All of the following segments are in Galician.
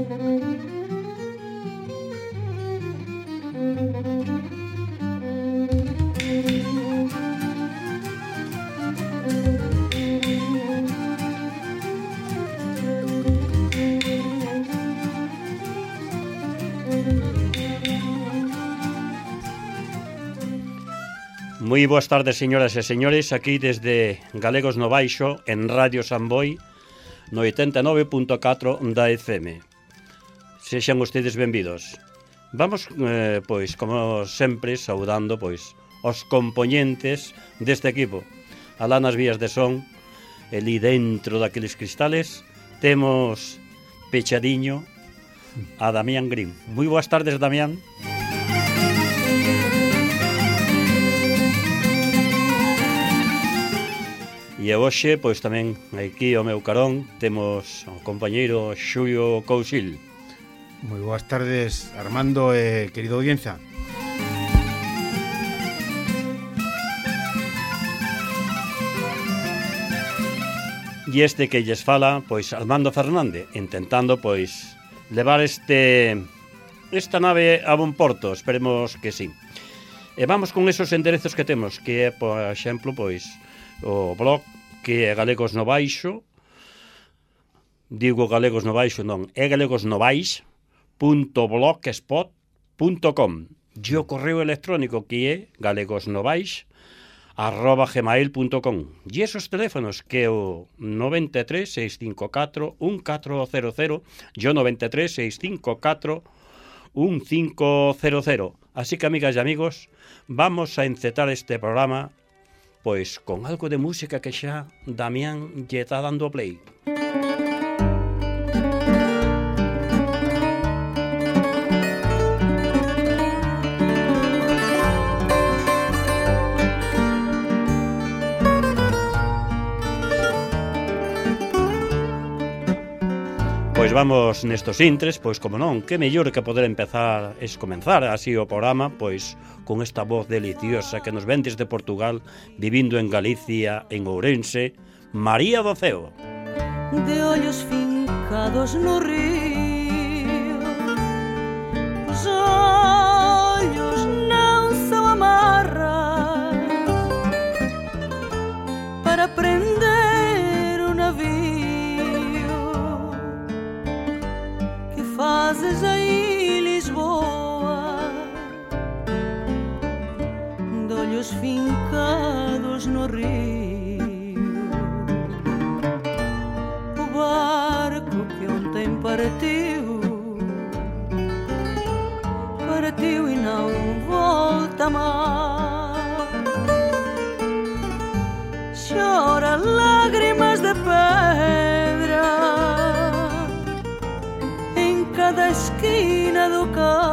Moi boas tardes, señoras e señores, aquí desde Galegos no Baixo, en Radio Samboy, no 89.4 da FM. Sexan ustedes benvidos. Vamos, pois, como sempre, saudando, pois, os compoñentes deste equipo. Alá nas vías de son, elí dentro daqueles cristales, temos pechadiño a Damián Green. Moi boas tardes, Damián. E hoxe, pois tamén aquí ao meu carón temos o compañeiro Xulio Cousil. Moi boas tardes, Armando e querido audiencia. E este que lles fala, pois Armando Fernández, intentando, pois, levar esta nave a bon porto, esperemos que sí. E vamos con esos enderezos que temos, que é, por exemplo, pois, o blog que é Galegos no Baixo, digo Galegos no Baixo, non, é galegosnobaix.blogspot.com, e o correo electrónico que é galegosnobaix@gmail.com, e esos teléfonos que é o 93 654 1400 e o 93 654 1500. Así que, amigas e amigos, vamos a encetar este programa pois con algo de música que xa Damián lle está dando play. Pois vamos nestos intres, pois como non, que mellor que poder empezar es comenzar así o programa, pois con esta voz deliciosa que nos ven desde Portugal, vivindo en Galicia, en Ourense, María do Ceo. De ollos fincados no río, os ollos non son amarras para prender o navio. Fazes aí Lisboa, de olhos fincados no rio. O barco que ontem partiu e não volta mais. Chora lágrimas de pedra cada esquina do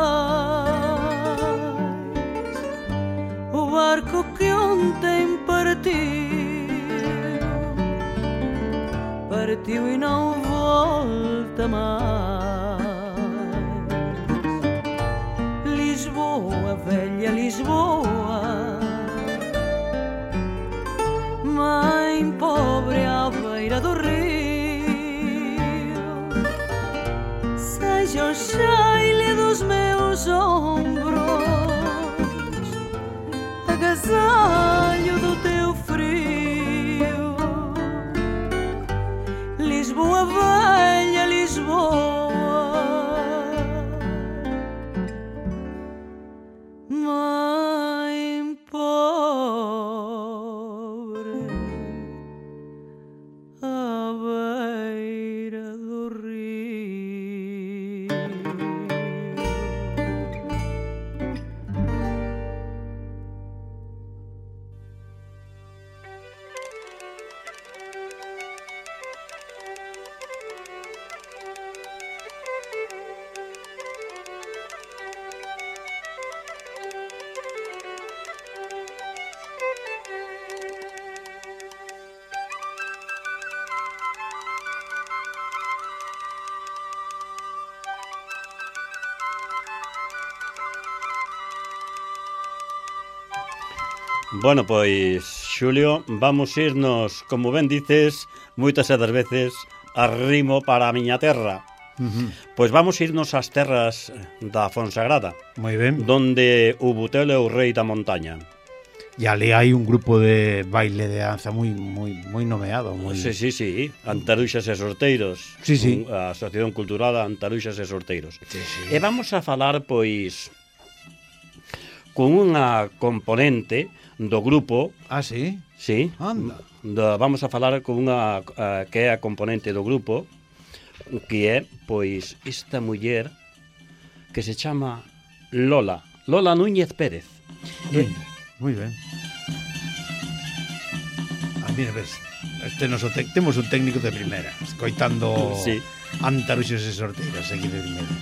cais. O barco que ontem partiu e não volta mais. Lisboa, velha Lisboa, mãe pobre à beira do rio, seja o cheile dos meus ombros, agasalho do teu frio. Lisboa, velha Lisboa, mãe pobre à beira do rio. Bueno, pois, Xulio, vamos irnos, como ben dices, moitas e das veces, a rimo para a miña terra. Pois vamos irnos ás terras da Fonsagrada, Moi ben. donde o Butel é o rei da montaña. E ali hai un grupo de baile de danza moi nomeado, moi. Sí, Antaruxas e Sorteiros. Sí, sí. A Asociación Cultural Antaruxas e Sorteiros. Sí. E vamos a falar, pois, con unha componente do grupo, Ah, sí? sí, Anda. vamos a falar con unha que é a componente do grupo, que é, pois, esta muller que se chama Lola Núñez Pérez. Moi ben. Mira, ves, temos un técnico de primeira, escoitando Sí. Antaruxos e Sorteiras aquí de primeira.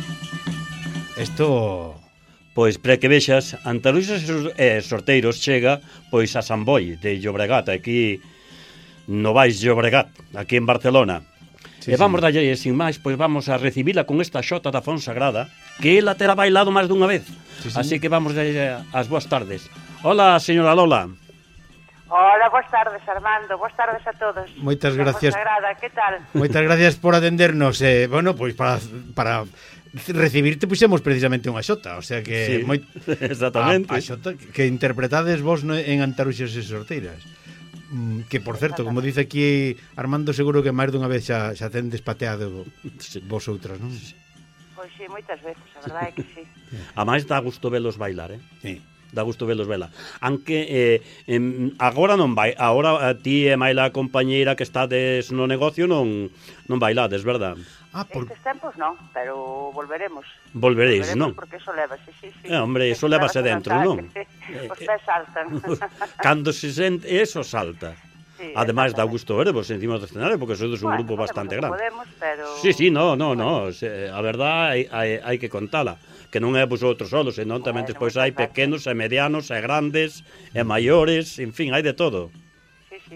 Isto... Pois, pre que vexas, Antaruxas e Sorteiros chega, pois, a San Boi de Llobregat, aquí no Baix Llobregat, aquí en Barcelona. Sí, E vamos dalle, sin máis, pois vamos a recibila con esta xota da Fonsagrada, que ela terá bailado máis dunha vez. Sí, Así que vamos dalle as boas tardes. Hola, señora Lola. Hola, boas tardes, Armando. Boas tardes a todos. Moitas Da gracias. Fonsagrada, que tal? Moitas gracias por atendernos. Bueno, pois para recibirte puxemos precisamente unha xota, o sea que Sí, exactamente. a xota que interpretades vos en Antaruxos e Sorteiras. Que, por certo, como dice aquí Armando, seguro que máis dunha vez xa tendes pateado vosotras, non? Pois sí, moitas veces, a verdade é que sí. A máis dá gusto velos bailar, Sí. Dá gusto velos vela. Aunque agora non vai, agora ti e Maila a compañeira que estades no negocio non bailades, verdad? Estes tempos non, pero volveremos. Volveréis, non? Porque eso leva, sí. Hombre, eso lévase dentro, non? Os pés saltan. Cando se sente, eso salta. Sí, Ademais, dá exactamente. gusto veros encima do escenario, porque sois un grupo bastante grande. Podemos, pero... Sí, no. A verdad hai que contala. Que non é vosotros solos, senón tamén despois hai pequenos e medianos e grandes e maiores, en fin, hai de todo. Sí.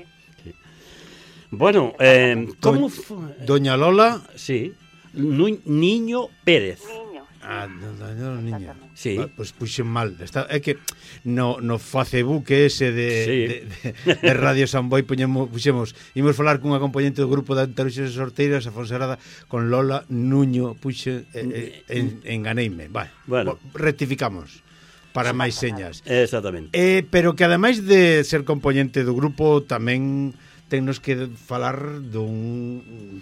Bueno, como... Doña Lola... Sí, Niño Pérez. Niño. Doña Niña. Sí. Pois puxen mal. É que no Facebook ese de Radio San Boi puxemos, imos falar cunha componente do grupo de Antaruxos e Sorteiras, a Fonsagrada, con Lola Nuño, puxe, enganeime. Bueno, rectificamos para máis señas. Exactamente. Pero que ademais de ser componente do grupo, tamén tennos que falar dun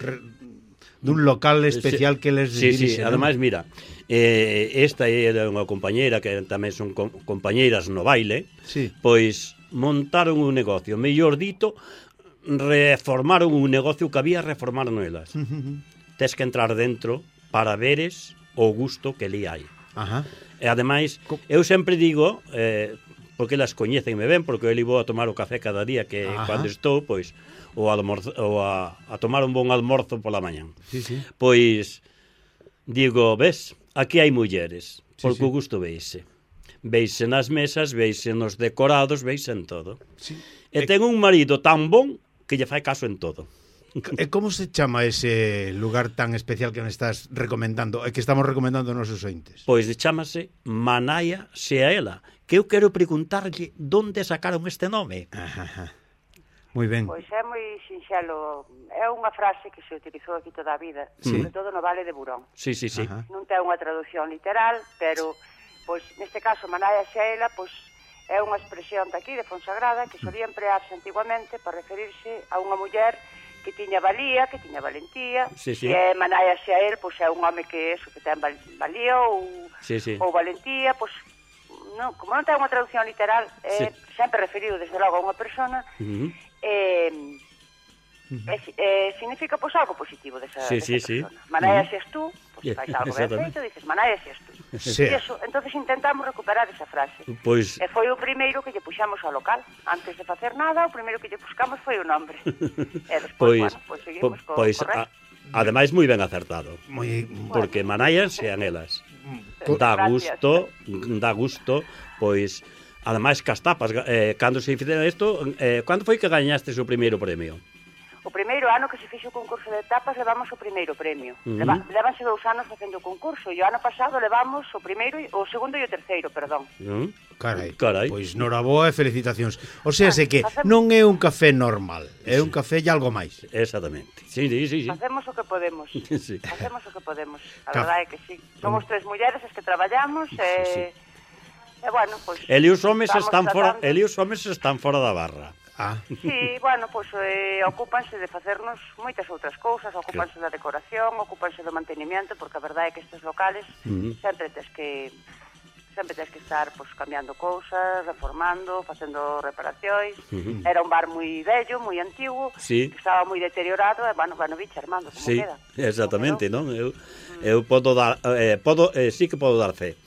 local especial que les dirixe. Sí, ademais, mira, esta era unha compañeira que tamén son compañeiras no baile, sí. Pois montaron un negocio, mellor dito, reformaron un negocio que había, reformaron elas. Tes que entrar dentro para veres o gusto que li hai. Ajá. E ademais, eu sempre digo, porque elas coñecenme ben, porque eu li vou a tomar o café cada día que cando estou, pois, ou a tomar un bon almorzo pola mañan. Sí. Pois, digo, ves, aquí hai mulleres, porque sí. o gusto veise. Veise nas mesas, veise nos decorados, veise en todo. Sí. E ten un marido tan bon que lle fai caso en todo. E como se chama ese lugar tan especial que nos estás recomendando, e que estamos recomendando aos nosos ointes? Pois chámase Manaya sea ela, que eu quero preguntarlle onde sacaron este nome. Ajá. Moi ben. Pois é moi sinxelo. É unha frase que se utilizou aquí toda a vida, sobre todo no Vale de Burón. Sí. Ajá. Non ten unha traducción literal, pero pois neste caso Manaya Xela, pois é unha expresión daqui de Fonsagrada que solía emplearse antiguamente para referirse a unha muller que tiña valía, que tiña valentía. Sí. E Manaya Xael, pois é un home que ten valía ou valentía, pois non, como non ten unha traducción literal, sempre referido desde logo a unha persona. Significa pois algo positivo desa persona. Manaya seas tú, pois fais algo ben feito, dices Manaya seas tú. E eso, entonces intentamos recuperar esa frase. Pois... E foi o primeiro que lle puxamos ao local. Antes de facer nada, o primeiro que lle buscamos foi o nombre. E despois, pois seguimos co correcto. Ademais, moi ben acertado. Porque Manaya sean elas. Dá gusto, pois... Ademais, cas tapas, cando se fixera isto, cando foi que gañaste o primeiro premio? O primeiro ano que se fixo o concurso de tapas levamos o primeiro premio. Levanse 2 anos facendo o concurso e o ano pasado levamos o primeiro, o segundo e o terceiro, perdón. Carai. Pois noraboa e felicitacións. O sea, sei que non é un café normal, é un café e algo máis. Exactamente. Sí. Facemos o que podemos. Sí. Facemos o que podemos. A verdade é que sí. Somos 3 mulleres as que traballamos e bueno, pois Eli os homes están fora da barra. Sí, bueno, pois ocúpanse de facernos moitas outras cousas, ocúpanse da decoración, ocúpanse do mantenimiento, porque a verdade é que estes locales sempre tes que estar pois cambiando cousas, reformando, facendo reparacións. Era un bar moi vello, moi antigo, que estaba moi deteriorado, e bueno, biche, Armando, como queda. Exactamente, non? Eu podo dar sí que podo dar fe.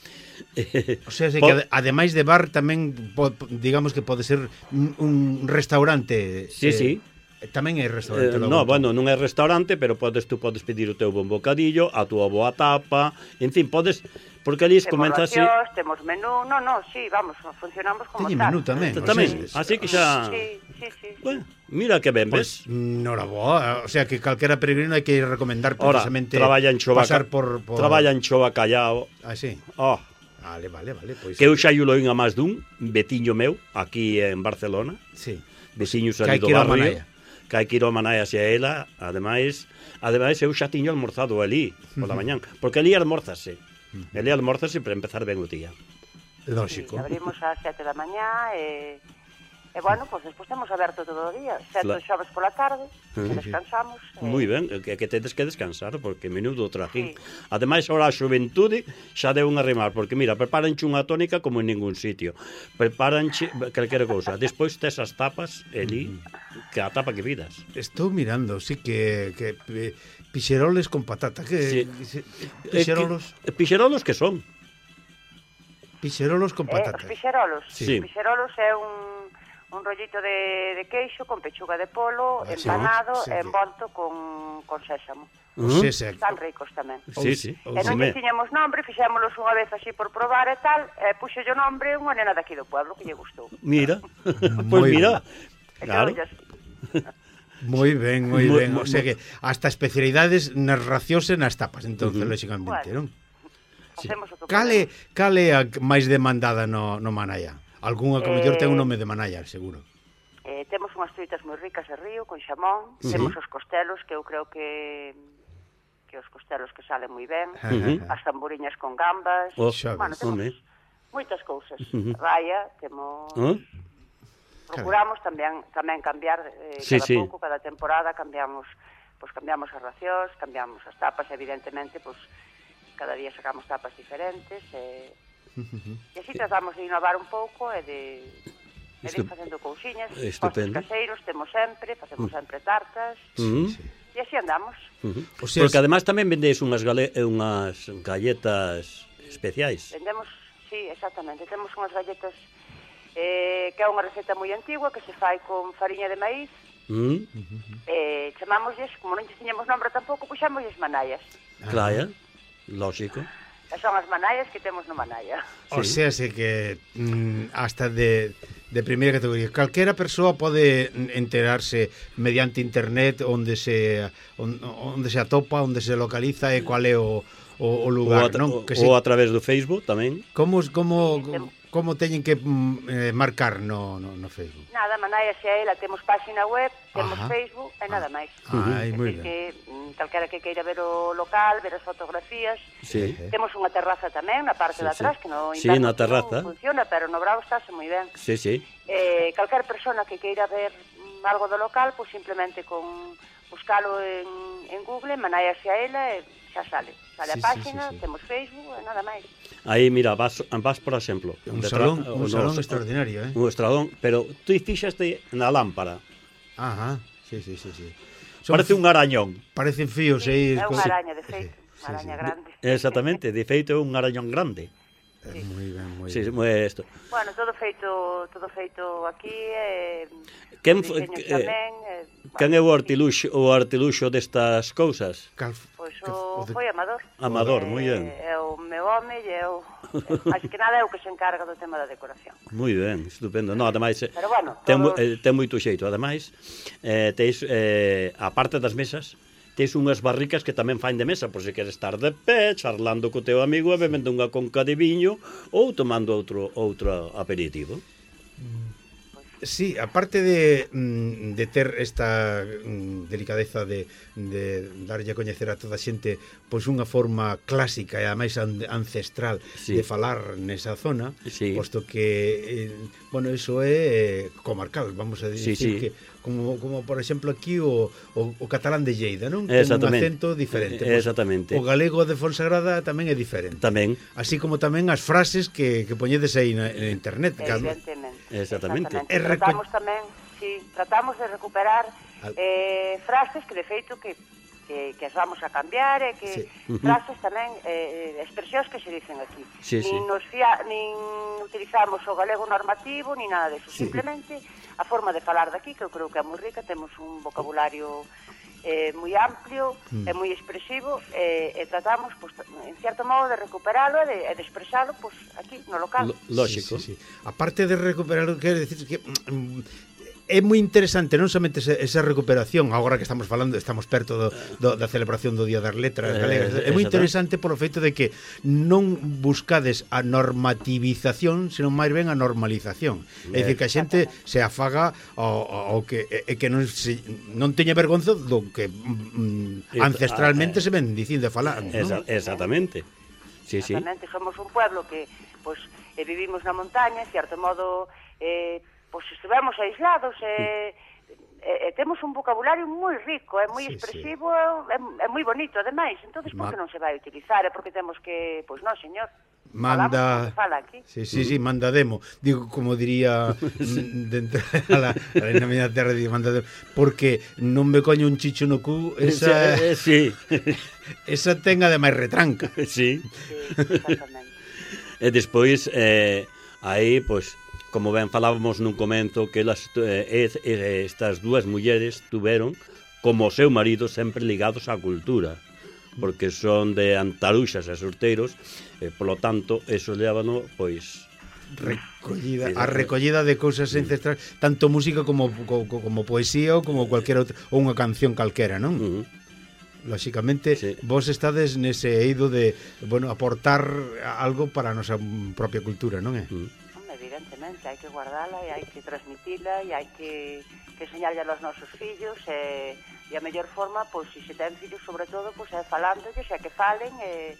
O sea, que ademais de bar tamén digamos que pode ser un restaurante. Sí. Tamén é restaurante. Non é restaurante, pero tú podes pedir o teu bon bocadillo, a túa boa tapa, en fin, podes, porque ali comenta así. Temos menú, sí, vamos, funcionamos como tal. Menú tamén. Así que xa. Sí. Bueno, mira que ben, ves? Noraboa, o sea que calquera peregrino hai que recomendar precisamente pasar por traballa en Chova Callao. Sí. Vale, pois. Que eu xa yulo a máis dun veciño meu aquí en Barcelona. Sí. Veciños ali do barrio. Que hai que ir ao Manaya hacia ela. Ademais eu xa tiño almorzado ali pola mañán, porque ali almorzase. Ali almorzase para empezar ben o día. Lógico. Abrimos ás 7 da mañá e bueno, pois despois temos aberto todo o día, excepto xoves pola tarde, descansamos. Moi ben, que tedes que descansar, porque menudo trajín. Ademais, ahora a xuventude xa deu un arrimar, porque mira, preparanche unha tónica como en ningún sitio. Preparanche calquera cousa. Despois tes as tapas, ali, que a tapa que vidas. Estou mirando, sí que pixeroles con patata. Pixerolos que son? Pixerolos con patata. Os pixerolos? Sí. Pixerolos é un rollito de queixo con pechuga de polo, empanado e envolto con sésamo. Están ricos tamén. Sí. E non tiñamos nombre, fixémolos unha vez así por probar e tal, e puxolle o nombre unha nena daqui do pueblo que lle gustou. Mira, pois mira. Claro. Moi ben. O sea que hasta especialidades nas racións e nas tapas, entonces, lógicamente, non? Cale a máis demandada no Manaya? Algúnha que mellor ten un nome de Manaya, seguro. Temos unhas truitas moi ricas de río, con xamón, temos os costelos, que eu creo que os costelos que salen moi ben, as tamboriñas con gambas, bueno, temos moitas cousas. Raya, temos... Procuramos tamén cambiar cada pouco, cada temporada, cambiamos as racións, cambiamos as tapas, evidentemente, cada día sacamos tapas diferentes, e así tratamos de innovar un pouco e de ir facendo cousiñas. Postres caseiros temos sempre, facemos sempre tartas, e así andamos. Porque además tamén vendes unhas galletas especiais. Vendemos, sí, exactamente, temos unhas galletas que é unha receta moi antigua, que se fai con fariña de maíz, chamámoslles, como non lles tiñamos nombre tampouco, puxámoslles manayas. Claro, lógico. Son as manayas que temos no Manaya. O sea, sei que hasta de primeira categoría. Calquera persoa pode enterarse mediante internet onde se atopa, onde se localiza e cual é o lugar, non? Ou a través do Facebook tamén. Como teñen que marcar no Facebook? Nada, Manaya Xaela, temos página web, temos Facebook e nada máis. Moi ben. Que calquera que queira ver o local, ver as fotografías. Temos unha terraza tamén na parte de atrás, que no inverno non funciona, pero no bravo estáse moi ben. Calquera persona que queira ver algo do local, pois simplemente con buscalo en Google, Manaya Xaela, e xa sale a página, temos Facebook e nada máis. Aí, mira, vas por exemplo, un salón extraordinario, un salón, pero tú fixaste na lámpara. Sí. Parece un arañón. Parecen fíos aí. É unha araña, de feito, unha araña grande. Exactamente, de feito é un arañón grande. Moi ben, moi ben. Sí, isto. Bueno, todo feito aquí, quen é o artiluxo destas cousas? Pois foi Amador. Amador, moi ben. É o meu home e eu. Así que nada é o que se encarga do tema da decoración. Moi ben, estupendo. No, ademais, Pero bueno, ten moito xeito. Ademais, teis, a parte das mesas, teis unhas barricas que tamén fain de mesa, por se queres estar de pé, charlando co teu amigo e bebendo unha conca de viño ou tomando outro aperitivo. Sí, aparte de ter esta delicadeza de darlle a coñecer a toda a xente pois unha forma clásica e a máis ancestral de falar nesa zona, posto que bueno, iso é comarcal, vamos a dicir que como por exemplo aquí o catalán de Lleida, non? Ten un acento diferente. Exactamente. O galego de Fonsagrada tamén é diferente. Tamén. Así como tamén as frases que poñedes aí na internet. Evidentemente. Exactamente. Tratamos de recuperar frases que de feito que as vamos a cambiar e que frases tamén, expresións que se dicen aquí. Nin utilizamos o galego normativo ni nada deso, simplemente a forma de falar daqui, que eu creo que é moi rica, temos un vocabulario moi amplio e moi expresivo, e tratamos, pues, en certo modo, de recuperalo e de expresalo pues, aquí, no local. Lógico. Aparte de recuperalo, quero decir que é moi interesante non somente esa recuperación, agora que estamos falando, estamos perto da celebración do Día das Letras Galegas, é moi interesante polo feito de que non buscades a normativización, senón máis ben a normalización. É dicir, que a xente se afaga ao que non teña vergonza do que ancestralmente se ven dicindo e falar. Exactamente. Exactamente, somos un pueblo que pues, vivimos na montaña, en certo modo... pois estivemos aislados e temos un vocabulario moi rico, é moi expresivo, é moi bonito, ademais. Entonces, por que non se vai utilizar? É porque temos que, pois non, señor, manda, fala aquí. Sí, manda demo. Digo, como diría dentro a la miña terra, manda demo, porque non me coño un chicho no cu, esa esa tenga de máis retranca. Sí, exactamente. E despois aí, pois, como ben falábamos nun comento, que estas dúas mulleres tuveron, como o seu marido, sempre ligados á cultura, porque son de Antaruxas e Sorteiros, e, polo tanto, eso lévano, pois... a recollida de cousas ancestrales, tanto música como poesía ou como cualquier outra, ou unha canción calquera, non? Lóxicamente, vos estades nese eido de, bueno, aportar algo para a nosa propia cultura, non é? Evidentemente, hai que guardala e hai que transmitila e hai que enseñarlle aos nosos fillos e a mellor forma, pois, se ten fillos, sobre todo, pois, é falándolles e que falen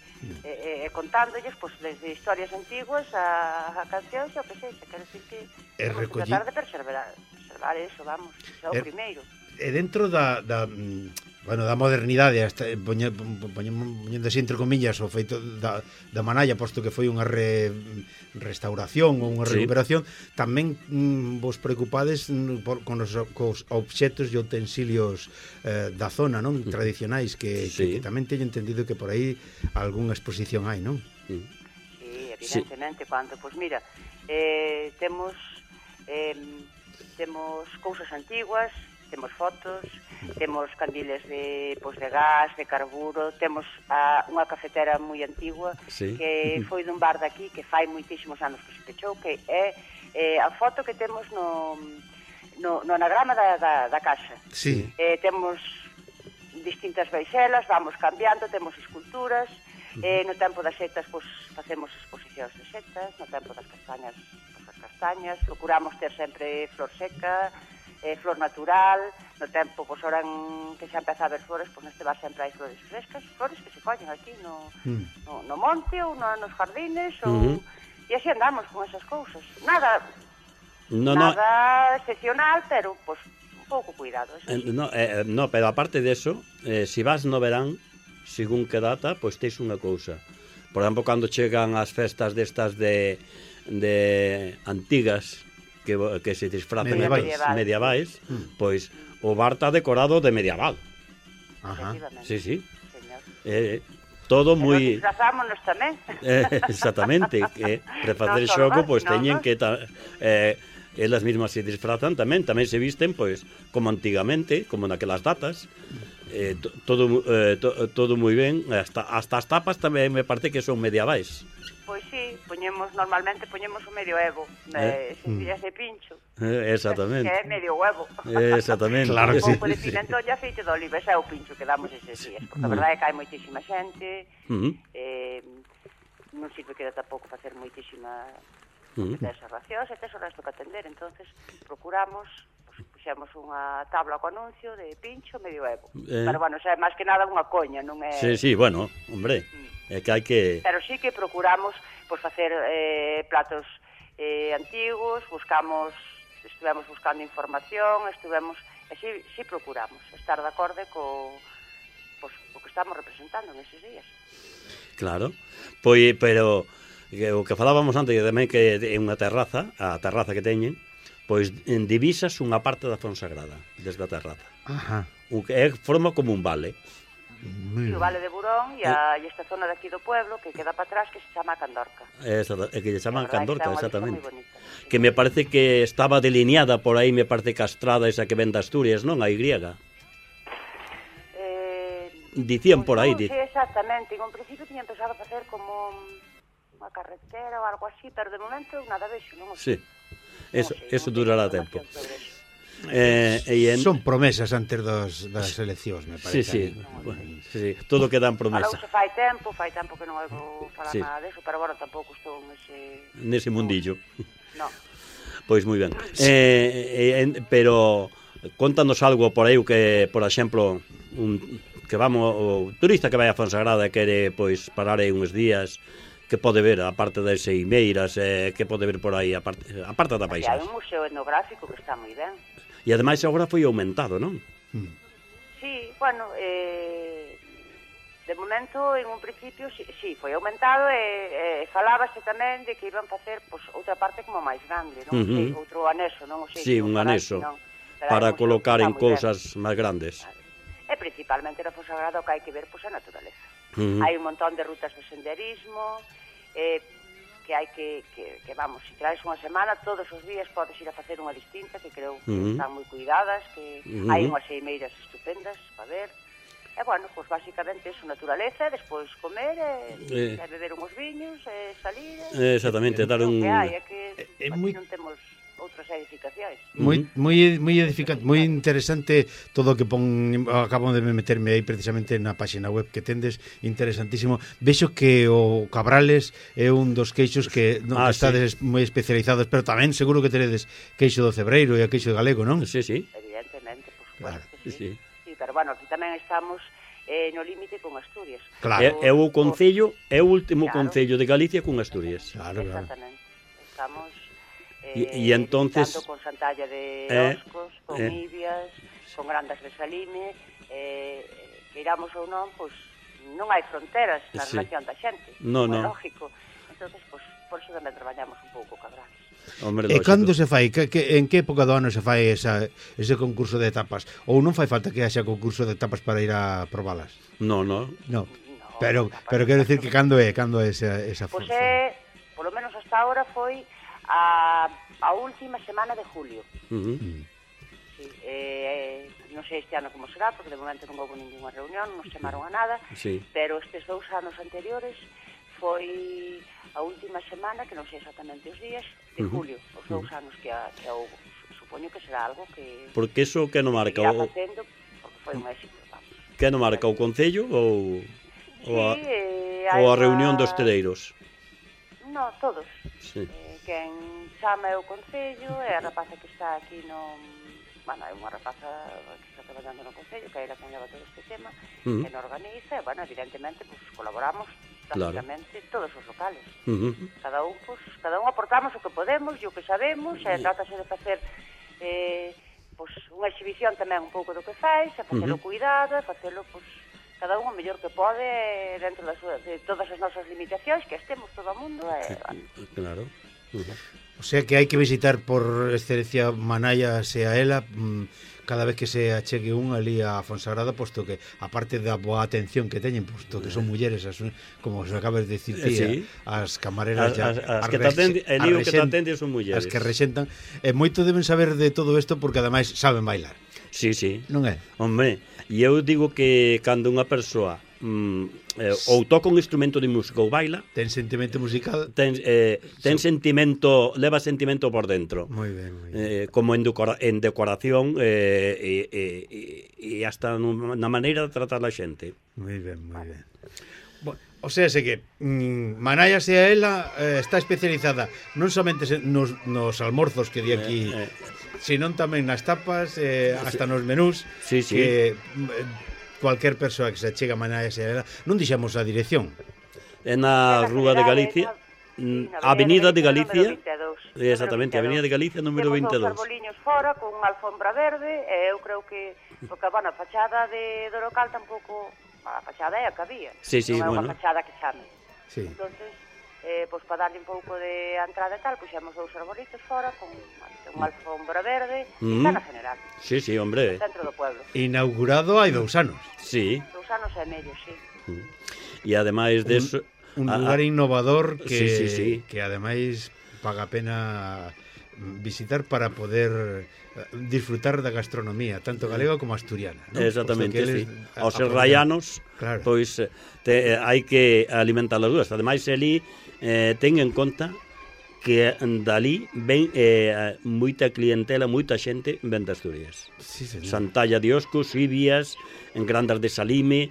e contándolles, pois, desde historias antiguas a cancións e o que sexa, quero dicir que tratar de preservar eso, vamos, é o primeiro. E dentro da modernidade, hasta poñendo así entre comillas o feito da Manalla, posto que foi unha restauración ou unha recuperación, tamén vos preocupades cos obxectos e utensilios da zona, non? Tradicionais, que tamén teño entendido que por aí algunha exposición hai, non? Sí, evidentemente, cando, pois mira, temos cousas antiguas, temos fotos, temos candiles de gas, de carburo, temos unha cafetera moi antigua que foi dun bar daqui que fai moitísimos anos que se pechou, que é a foto que temos no anagrama da casa. Temos distintas baixelas, vamos cambiando, temos esculturas, no tempo das setas pois, facemos exposicións de setas, no tempo das castañas, procuramos ter sempre flor seca, flor natural, no tempo, pois, ora que xa empeza a haber flores, pois neste bar sempre hai flores frescas, flores que se collen aquí no monte ou nos jardines, e así andamos con esas cousas. Nada excepcional, pero, pois, un pouco cuidado. No, pero aparte de eso, si vas no verán, según que data, pois teis unha cousa. Por exemplo, cando chegan as festas destas de antigas, que se disfrazan medievais, pois o bar está decorado de medieval. Sí. Todo moi... Disfrazámonos tamén. Exactamente, que para facer xogo, pois teñen que... elas mismas se disfrazan tamén se visten, pois, como antigamente, como naquelas datas, todo moi ben, hasta as tapas tamén me parece que son medievais. Pois sí, normalmente poñemos o medioevo, semillas de pincho. Exactamente. Que é medio huevo. Exactamente. Claro que Un sí. pouco de pimentón e aceite de oliva, ese é o pincho que damos eses días. Porque a verdade é que hai moitísima xente, non sirve que tampouco facer moitísima tes as racións e tes o resto que atender. Entonces procuramos, puxemos unha tabla co anuncio de pincho medioevo. Pero bueno, xa é máis que nada unha coña, non é... Sí, bueno, hombre, é que hai que... Pero sí que procuramos pues, facer platos antigos, estivemos buscando información, sí procuramos estar de acorde co que estamos representando neses días. Claro, pois, pero o que falábamos antes tamén que é unha terraza, a terraza que teñen, pois divisas unha parte da Fonsagrada desde a terraza. Ajá. O que é forma como un vale. E o Vale de Burón e esta zona de aquí do pueblo que queda para atrás que se chama Candorca. É que lle chaman Candorca, exactamente. Bonita, sí. Que me parece que estaba delineada por aí, me parece castrada esa que ven de Asturias, non? A Y. Dicían por aí. Sí, exactamente. En un principio tiña empezado a facer como unha carretera ou algo así, pero de momento nada vexo, non? Sí. Eso durará tempo. Son promesas antes das eleccións, me parece. Sí. Todo queda en promesa. Ahora fai tempo que non oigo falar nada deso, pero agora tampouco estou nese mundillo. No. Pois moi ben. Pero contanos algo por aí que, por exemplo, o turista que vai a Fonsagrada quere pois parar aí uns días, que pode ver, a parte das eimeiras, que pode ver por aí, a parte da paisaxe. Hai un museo etnográfico que está moi ben. E ademais agora foi aumentado, non? Sí, bueno, de momento, en un principio, sí, foi aumentado e falábase tamén de que iban facer pues, outra parte como máis grande, non? Sí, outro anexo, non? Sí, un anexo, para colocar en cousas máis grandes. E principalmente na Fonsagrada o que hai que ver pues, a naturaleza. Hai un montón de rutas de senderismo, que hai que vamos, se traes unha semana, todos os días podes ir a facer unha distinta, que creo que están moi cuidadas, que hai unhas eimeiras estupendas para ver. E, bueno, pues basicamente eso, naturaleza, despois comer, beber uns viños, salir... Exactamente, dar un... Que hai, é que non temos outras edificacións. Moi edificante, moi interesante todo o que acabo de meterme aí precisamente na página web que tendes, interesantísimo. Vexo que o Cabrales é un dos queixos que estades moi especializados, pero tamén seguro que teredes queixo do Cebreiro e a queixo de galego, non? Sí. Evidentemente, por supuesto que sí. Sí, pero bueno, aquí tamén estamos no límite con Asturias. Claro. É o concello, é o último concello de Galicia con Asturias. Claro. Exactamente. Estamos e entonces tanto con Santalla de Oscos, con Ibias, con Grandas de Salime, que iramos ou non, pois non hai fronteras na relación da xente. No. Lógico. Entonces, pois por iso tamén traballamos un pouco Cabrales. E cando se fai? En que época do ano se fai ese concurso de etapas? Ou non fai falta que haxa concurso de etapas para ir a probalas? No. Pero quero decir que cando é esa Pois función? Polo menos hasta ahora foi a última semana de julio. Sí, non sei este ano como será, porque de momento non houve ninguna reunión, non nos chamaron a nada, pero estes 2 anos anteriores foi a última semana, que non sei exactamente os días, de julio, os 2 anos que houve. Supoño que será algo que... Porque eso que non marca o... Facendo, porque foi un éxito, vamos. Que non marca o concello ou a reunión dos teleiros? No, todos. Sí. Quen chama é o concello, e a rapaza que está aquí no... Bueno, é unha rapaza que está traballando no concello, que é a que leva todo este tema, que nos organiza, e, bueno, evidentemente, pues, colaboramos prácticamente todos os locales. Cada un aportamos o que podemos e o que sabemos, e trátase de facer unha exhibición tamén un pouco do que fais, e facelo cuidado, e facelo, cada un o mellor que pode dentro de todas as nosas limitacións, que estemos todo o mundo. Claro. O sea que hai que visitar por excelencia Manalla sea ela cada vez que se achegue un ali a Fonsagrada, posto que, aparte da boa atención que teñen, posto que son mulleres, como se acabas de dicir, Sí. as camareras As que te atenden son mulleres. as que rexentan, e moito deben saber de todo isto porque ademais saben bailar. Sí, sí. Non é? Hombre, e eu digo que cando unha persoa ou toca un instrumento de música ou baila, Ten sentimento musical. ten sentimento, leva sentimento por dentro. Moi ben, moi ben. Como en decoración e hasta na maneira de tratar a xente. Moi ben, moi ben. Bueno, o sea, sé que Manalla sea ela está especializada non somente nos almorzos que di aquí, senón tamén nas tapas, hasta nos menús, Sí, sí. que cualquier persoa que se chega a Manalla sea ela. Non dixemos a dirección. É na Rúa de Galicia, Avenida de Galicia, Exactamente, exactamente, Avenida de Galicia número Temos 22. os arboliños fora con unha alfombra verde e eu creo que porque bueno, a fachada do local tampouco, a fachada é a que había. Sí, sí, non é bueno. unha fachada que chame. Sí. Entonces, pois para darlle un pouco de entrada e tal, puxemos 2 arbolitos fora con unha alfombra verde, está na general, Sí, sí, hombre. no centro do pueblo. Inaugurado hai 2 anos. Sí. 2 anos e medio, sí. E ademais deso, Un lugar innovador que, sí. que ademais paga a pena visitar para poder disfrutar da gastronomía, tanto galega como asturiana, ¿no? exactamente, Posto que sí. eles Aos apoian. serraianos, Claro. pois hai que alimentar as dúas. Ademais, ali ten en conta que dali ven moita clientela, moita xente ven de Asturias. Sí, señor. Santalla de Oscos, Ibias, en Grandas de Salime,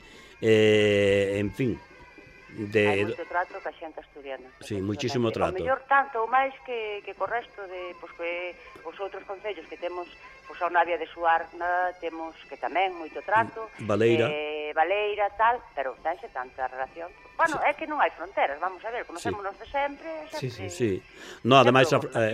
en fin. Hai moito trato ca xente asturiana. Sí, muchísimo trato. O mellor tanto ou máis que co resto de, pois, que os outros concellos que temos, pois a Navia de Suarna, temos que tamén moito trato, Valeira. Valeira, tal, pero tense tanta relación. Bueno, é que non hai fronteras, vamos a ver, conocémonos de sempre, sempre. Sí. No, ademais,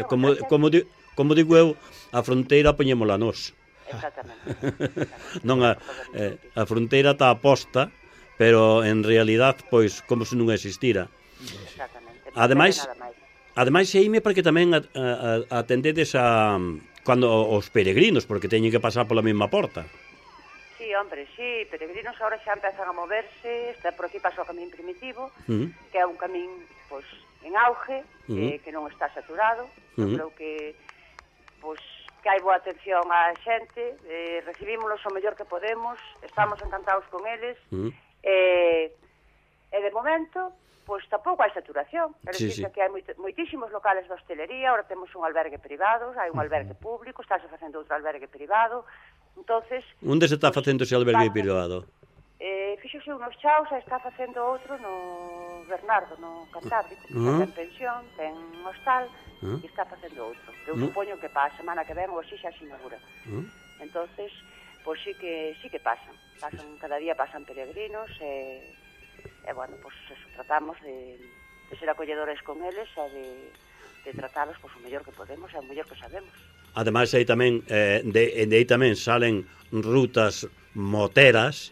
como digo eu, a fronteira poñémola nós. Exactamente. Non a fronteira está aposta, pero en realidad, pois, como se non existira. Exactamente. Ademais, seime porque tamén atendedes cando os peregrinos, porque teñen que pasar pola mesma porta. Sí, hombre, sí, peregrinos ahora xa empezan a moverse, está por aquí pasa o camín primitivo, que é un camín, pois, en auge, que non está saturado, creo que, pois, que hai boa atención á xente, recibímolos o mellor que podemos, estamos encantados con eles, e de momento, pois tampouco hai saturación. É dicir, que hai moitísimos locales de hostelería, ahora temos un albergue privado, hai un albergue público, estáse facendo outro albergue privado, entonces... Onde se está facendo ese albergue privado? Fíxose unos chaos e está facendo outro no Bernardo, no Cantábrico, ten pensión, ten hostal, e está facendo outro. Eu supoño que para a semana que ven ou así xa se inaugura. Entonces, pois sí que pasan, cada día pasan peregrinos e bueno, pois eso, tratamos de ser acolledores con eles e de tratalos pois o mellor que podemos e o mellor que sabemos. Ademais, aí tamén tamén salen rutas moteras.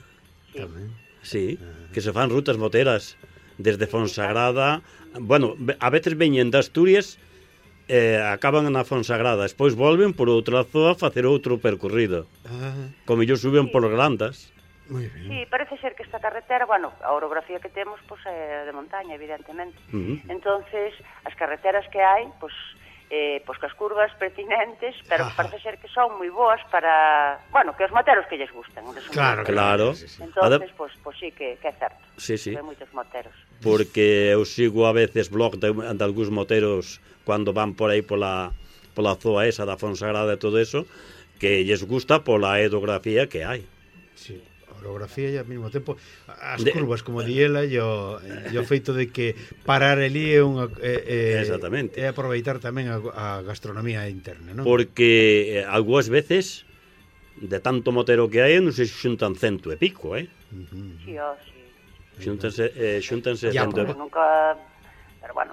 Sí, que se fan rutas moteras desde Fonsagrada. Bueno, a veces veñen de Asturias, acaban na Fonsagrada, despois volven por outra zoa a facer outro percorrido. Como ellos suben por Grandas. Muy bien. Sí, parece ser que esta carretera, bueno, a orografía que temos, pois é de montaña, evidentemente. Entonces, as carreteras que hai, pois que as curvas pertinentes, pero parece ser que son moi boas para, bueno, que os moteros que lles gustan. Claro. Entonces, pois sí que é certo. Sí. Hai moitos moteros. Porque eu sigo a veces blog de algúns moteros cando van por aí pola zoa esa da Fonsagrada e todo eso, que lles gusta pola etografía que hai. Sí, a orografía e ao mesmo tempo as curvas, como di ela, e o feito de que parar ali é unha exactamente. É aproveitar tamén a gastronomía interna, non? Porque algunhas veces de tanto motero que hai non se xuntan 100 e pico, Sí. Xúntanse 100 e pico. Nunca, pero bueno,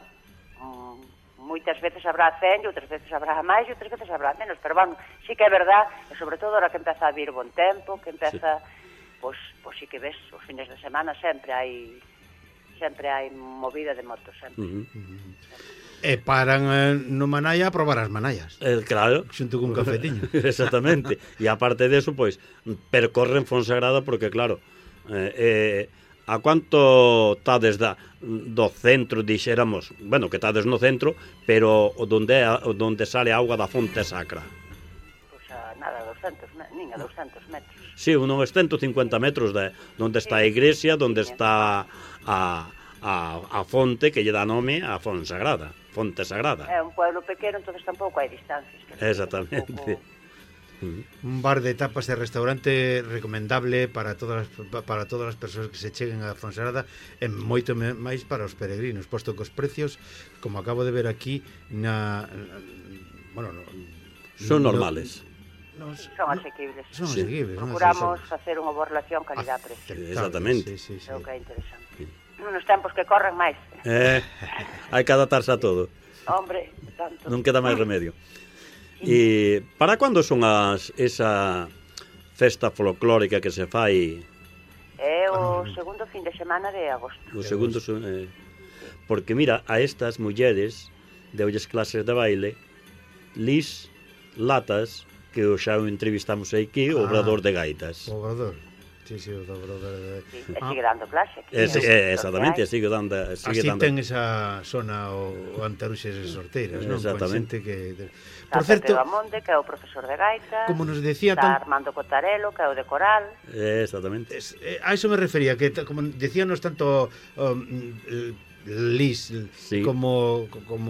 moitas veces habrá 100, outras veces habrá máis e outras veces habrá menos, pero bueno, sí que é verdad, e sobre todo ahora que empeza a vir bon tempo, que empeza, pois sí que ves, os fines de semana sempre hai movida de motos, sempre. E paran no Manaya a probar as manallas. Claro. Xunto cun cafetiño. Exactamente. E aparte deso, pois, percorren Fonsagrada porque, claro, a cuánto tades do centro, dixéramos, bueno, que tades no centro, pero onde sale a auga da fonte sacra? Pois a nada, 200 metros. Sí, unos 150 metros de onde está a iglesia, onde está a fonte que lle dá nome a Fonsagrada, Fonte Sagrada. É un pueblo pequeno, entonces tampouco hai distancias. Exactamente. Un bar de tapas e restaurante recomendable para todas as persoas que se cheguen a Fonsagrada e moito máis para os peregrinos, posto que os precios, como acabo de ver aquí, son normales. Son asequibles. Son asequibles. Procuramos facer unha boa relación calidad-precio. Exactamente. Sí. É o que é interesante. Nos tempos que corren máis. Hai que adaptarse a todo. Hombre, tanto. Non queda máis remedio. E para cando son esa festa folclórica que se fai? É o segundo fin de semana de agosto. O segundo porque mira, a estas mulleres deulles clases de baile, lis latas que xa o entrevistamos aquí, o obrador de gaitas. O obrador. Sí, o obrador. Sí, sigue dando clase aquí. Exactamente, sigue dando. Así ten esa zona o Antaruxes e Sorteiras, non? Exactamente. Por certo, Pedro Amonde, que é o profesor de gaita. Como nos decía Armando Cotarelo, que é o de coral. Exactamente. A eso me refería, que como decíanos tanto Lis como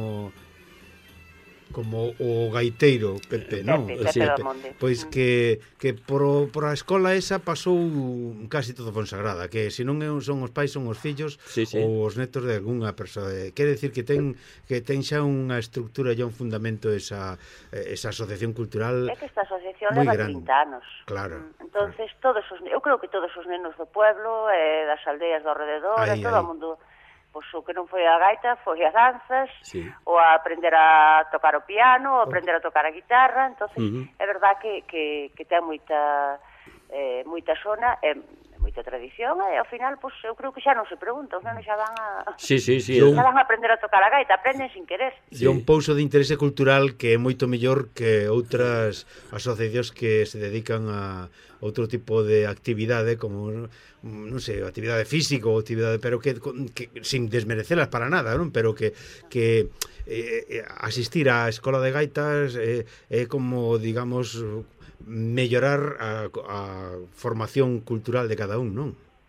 o gaiteiro Pepe, non? Pepe Amonde. Pois que por a escola esa pasou casi todo Fonsagrada, que se non son os pais, son os fillos ou os netos de algunha persoa. Quere decir que ten xa unha estructura, xa un fundamento esa asociación cultural. É que esta asociación leva 30 anos. Claro. Entonces, eu creo que todos os nenos do pueblo, das aldeas do alrededor, todo o mundo, pois o que non foi a gaita foi as danzas, ou a aprender a tocar o piano, ou a aprender a tocar a guitarra. Entonces, é verdad que ten moita zona, moita tradición, e ao final, pois, eu creo que xa non se pregunta, os nenos xa van a... Xa van a aprender a tocar a gaita, aprenden sin querer. É un pouso de interese cultural que é moito mellor que outras asociacións que se dedican a outro tipo de actividade, como, non sei, actividade física ou actividade, pero que sin desmerecelas para nada, non? Pero que asistir á escola de gaitas é como, digamos, mellorar a formación cultural de cada un, non?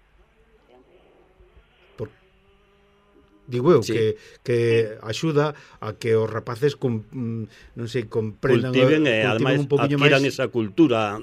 Digo eu, que axuda a que os rapaces non sei, comprendan, cultiven e ademais adquiran esa cultura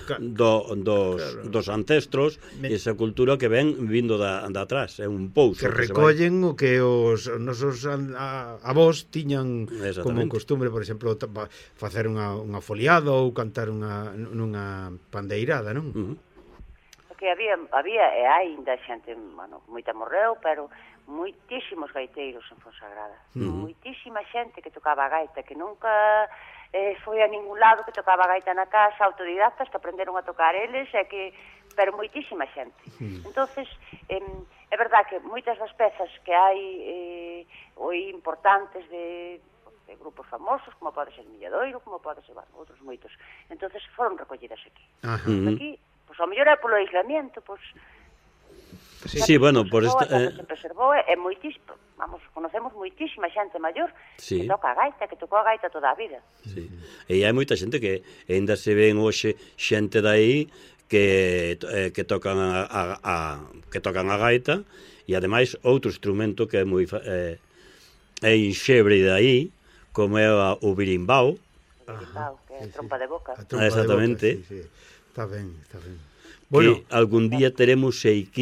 dos ancestros, esa cultura que ven vindo de atrás, é un pouso que recollen o que os nosos avós tiñan como costumbre, por exemplo, facer unha foliada ou cantar nunha pandeirada, non? Que había e hai ainda xente, moita morreu, pero moitísimos gaiteiros en Fonsagrada. Moitísima xente que tocaba a gaita, que nunca foi a ningún lado, que tocaba a gaita na casa, autodidactas que aprenderon a tocar eles, pero moitísima xente. Entonces, é verdad que moitas das pezas que hai importantes de grupos famosos, como pode ser Milladoiro, como pode ser outros moitos, entonces foron recollidas aquí. Aquí, pois ao mellor é polo aislamiento, pois sí, bueno, por esta se preservou, é moitísimo, conocemos moitísima xente maior que toca a gaita, que tocou a gaita toda a vida. E hai moita xente que ainda se ven hoxe xente dai que tocan a gaita, e ademais outro instrumento que é moi enxebre dai, como é o birimbao. Que é trompa de boca. Exactamente. Está ben. Bueno, algún día teremos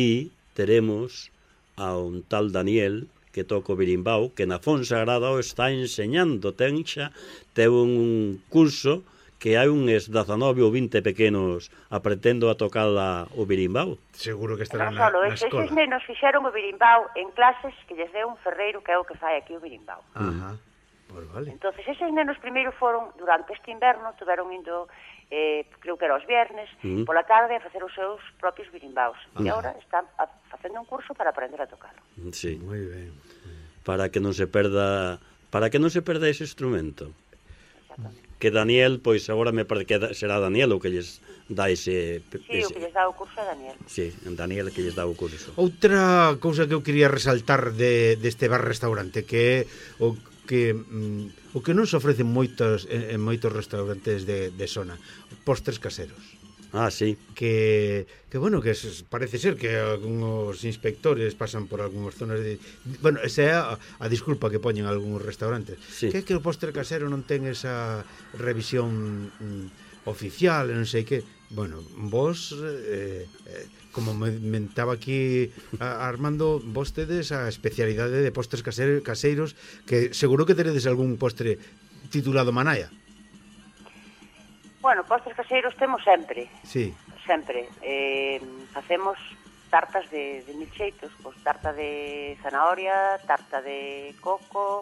a un tal Daniel que toca o birimbao, que na Fonsagrada o está enseñando, ten un curso que hai uns 19 ou 20 pequenos aprendendo a tocar o birimbao. Seguro que estará na escola. Eses nenos fixeron o birimbao en clases que lles deu un ferreiro que é o que fai aquí o birimbao. Pues vale. Entonces, eses nenos primeiro foron, durante este inverno, tuveron indo, creo que era os viernes, pola tarde a facer os seus propios birimbaos. E agora están facendo un curso para aprender a tocar. Sí. Moi ben. Para que non se perda Para que non se perde ese instrumento. Que Daniel, pois agora me parece que será Daniel o que lles dá ese... Sí, o que lles dá o curso é Daniel. Sí, Daniel que lles dá o curso. Outra cousa que eu quería resaltar deste bar-restaurante, que é o que non se ofrece en moitos restaurantes de zona, postres caseros. Ah, sí. Que bueno, que parece ser que algúns inspectores pasan por algúns zonas de... Bueno, esa é a disculpa que poñen algúns restaurantes. Sí. Que é que o postre casero non ten esa revisión oficial, non sei que... Bueno, vos, como me mentaba aquí Armando, vos tedes a especialidade de postres caseiros, que seguro que teredes algún postre titulado Manaya. Bueno, postres caseiros temos sempre. Sí. Sempre. Facemos tartas de mil xeitos, pois tarta de zanahoria, tarta de coco,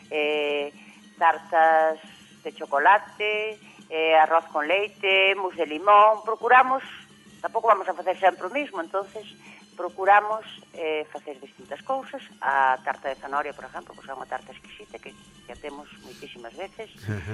tartas de chocolate, arroz con leite, mousse de limón. Procuramos, tampouco vamos a facer sempre o mismo, entonces procuramos facer distintas cousas. A tarta de zanahoria, por exemplo, pois é unha tarta exquisita que a temos moitísimas veces.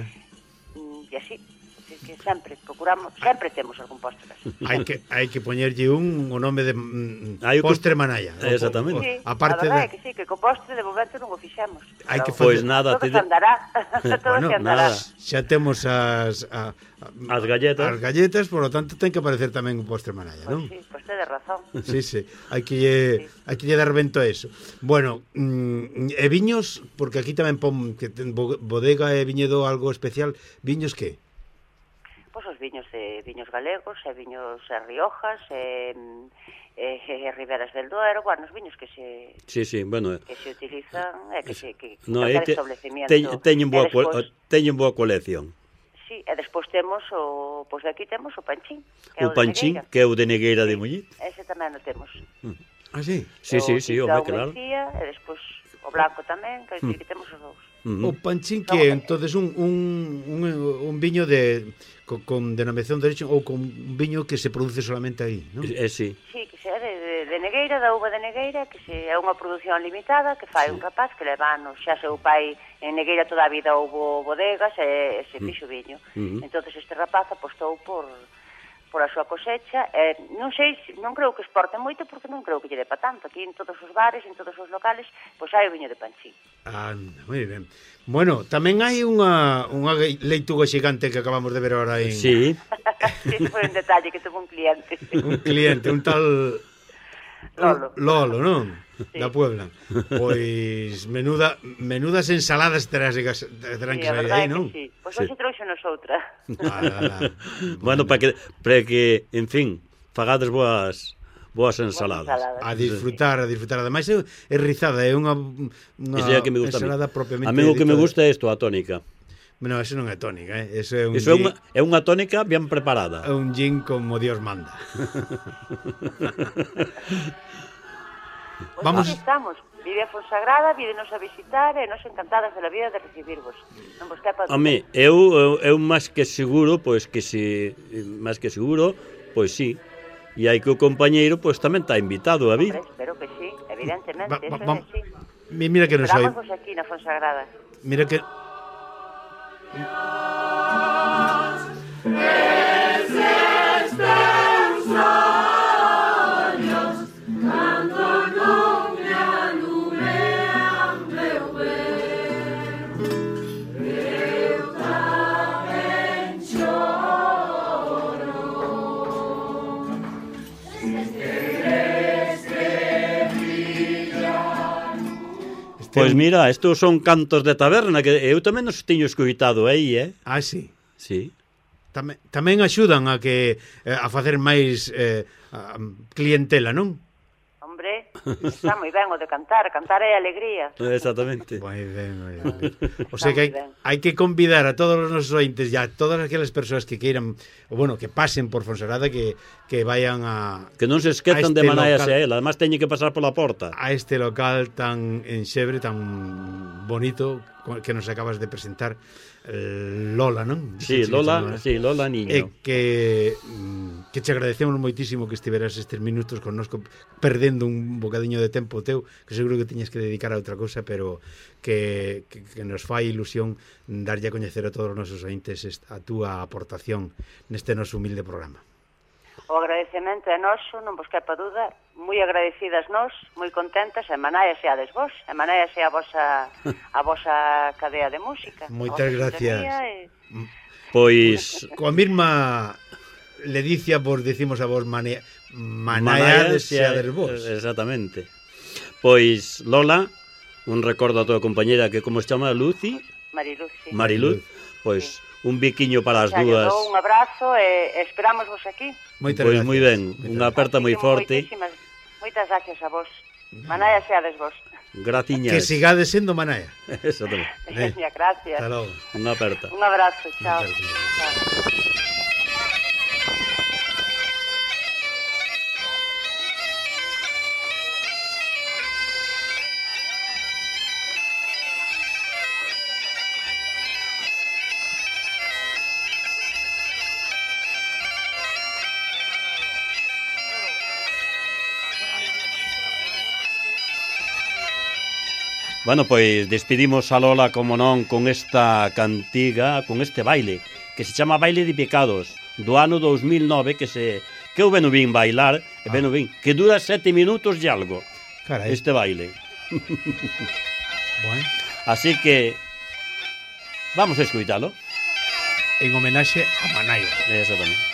E así, que sempre procuramos, sempre temos algún postre casero. Hai que poñerlle o nome de postre Manaya. Exactamente. Sí, aparte a verdade é que sí, que co postre de momento non o fixemos. Pois nada, todo se andará. Todo se andará. Xa temos as galletas. As galletas, por lo tanto ten que aparecer tamén un postre Manaya, non? Sí, pois tedes razón. Sí, hai que lle dar vento a eso. Bueno, e viños, porque aquí tamén pon que ten bodega e viñedo algo especial. Viños que? Pois os viños galegos, e viños riojas, e riberas del Duero, bueno, os viños que se bueno, que se utilizan, que no, establecimiento. Teñen boa colección. Sí, e despois temos pois aquí temos o panchín, que o panchín, que é o de Negueira de Muñiz. Ese tamén o temos. Ah, sí? Sí, home, claro. E despois o blanco tamén, que temos os dous. O panchín que é entonces un viño con denominación de origen ou con un viño que se produce solamente aí, non? Sí. Sí, que é de Negueira, da uva de Negueira, que é unha produción limitada que fai un rapaz que leva anos, xa seu pai en Negueira toda a vida houve bodegas e se fixo viño. Entonces este rapaz apostou por a súa cosecha, non sei, non creo que exporte moito porque non creo que lle dé pa tanto. Aquí en todos os bares, en todos os locales, pois hai o viño de panchín. Moi ben. Bueno, tamén hai unha leituga xigante que acabamos de ver agora en... Sí. Sí, foi un detalle que tuvo un cliente. Un tal... Lolo, non? Sí. Da Puebla. Pois menudas ensaladas terán que sair aí, non? Sí. Pois hoxe trouxenos outra. Bueno, para que, en fin, fagades boas ensaladas. A disfrutar. Ademais é rizada, é unha ensalada propiamente. A mí o que me gusta é isto, a tónica. No, eso non é tónica, Eso é unha tónica bien preparada. É un gin como Dios manda. Vamos. Aquí estamos. Vive a Fonsagrada, vídenos a visitar e nos encantadas de la vida de recibirvos. Non vos quepa dúbida. Home, eu máis que seguro, pois sí. E hai que o compañeiro pois tamén está invitado a vir. Hombre, espero que sí, evidentemente, eso é así. Mira que non sei. Esperamos aquí na Fonsagrada. Mira que Pois mira, estos son cantos de taberna que eu tamén os teño escoitado aí, Ah, sí. Sí. Tamén axudan a facer máis clientela, non? Hombre, está moi ben o de cantar é alegría. Exactamente. Moi ben. O sea que hai que convidar a todos os nosos ointes e a todas aquelas persoas que queiran, que pasen por Fonsagrada, que vayan a... Que non se esquezan de Manaya Xaela, además teñen que pasar pola porta. A este local tan enxebre, tan bonito, que nos acabas de presentar, Lola, non? Sí, Lola, Niño. Que te agradecemos moitísimo que estiveras estes minutos connosco, perdendo un bocadiño de tempo teu, que seguro que tiñas que dedicar a outra cousa, pero que nos fai ilusión darlle a coñecer a todos os nosos ointes a túa aportación neste noso humilde programa. O agradecemento é noso, non vos quepa duda, moi agradecidas nós, moi contentas, e Manaya seades vos, e Manaya sea a vosa cadea de música. Moitas gracias. Pois... Coa mesma ledicia vos decimos a vos Manaya seades vos. Exactamente. Pois, Lola, un recordo a tua compañera que como se chama, Lucy? Mariluz. Pois... un biquiño para as dúas. Un abrazo e esperamos vos aquí. Moitas pois gracias. moi ben, unha aperta moi forte. Moitas gracias a vos. Manaya seades vos. Graciñas. Que sigades sendo Manaya. Eso tamén. Gracias. Hasta logo. Unha aperta. Un abrazo, chao. Bueno, pois despedimos a Lola, como non, con esta cantiga, con este baile, que se chama Baile de Pecados, do ano 2009, que eu veno vin bailar, e veno vin, que dura 7 minutos e algo, carai, este baile. Bueno. Así que vamos a escuitalo. En homenaxe a Manaya. Exactamente.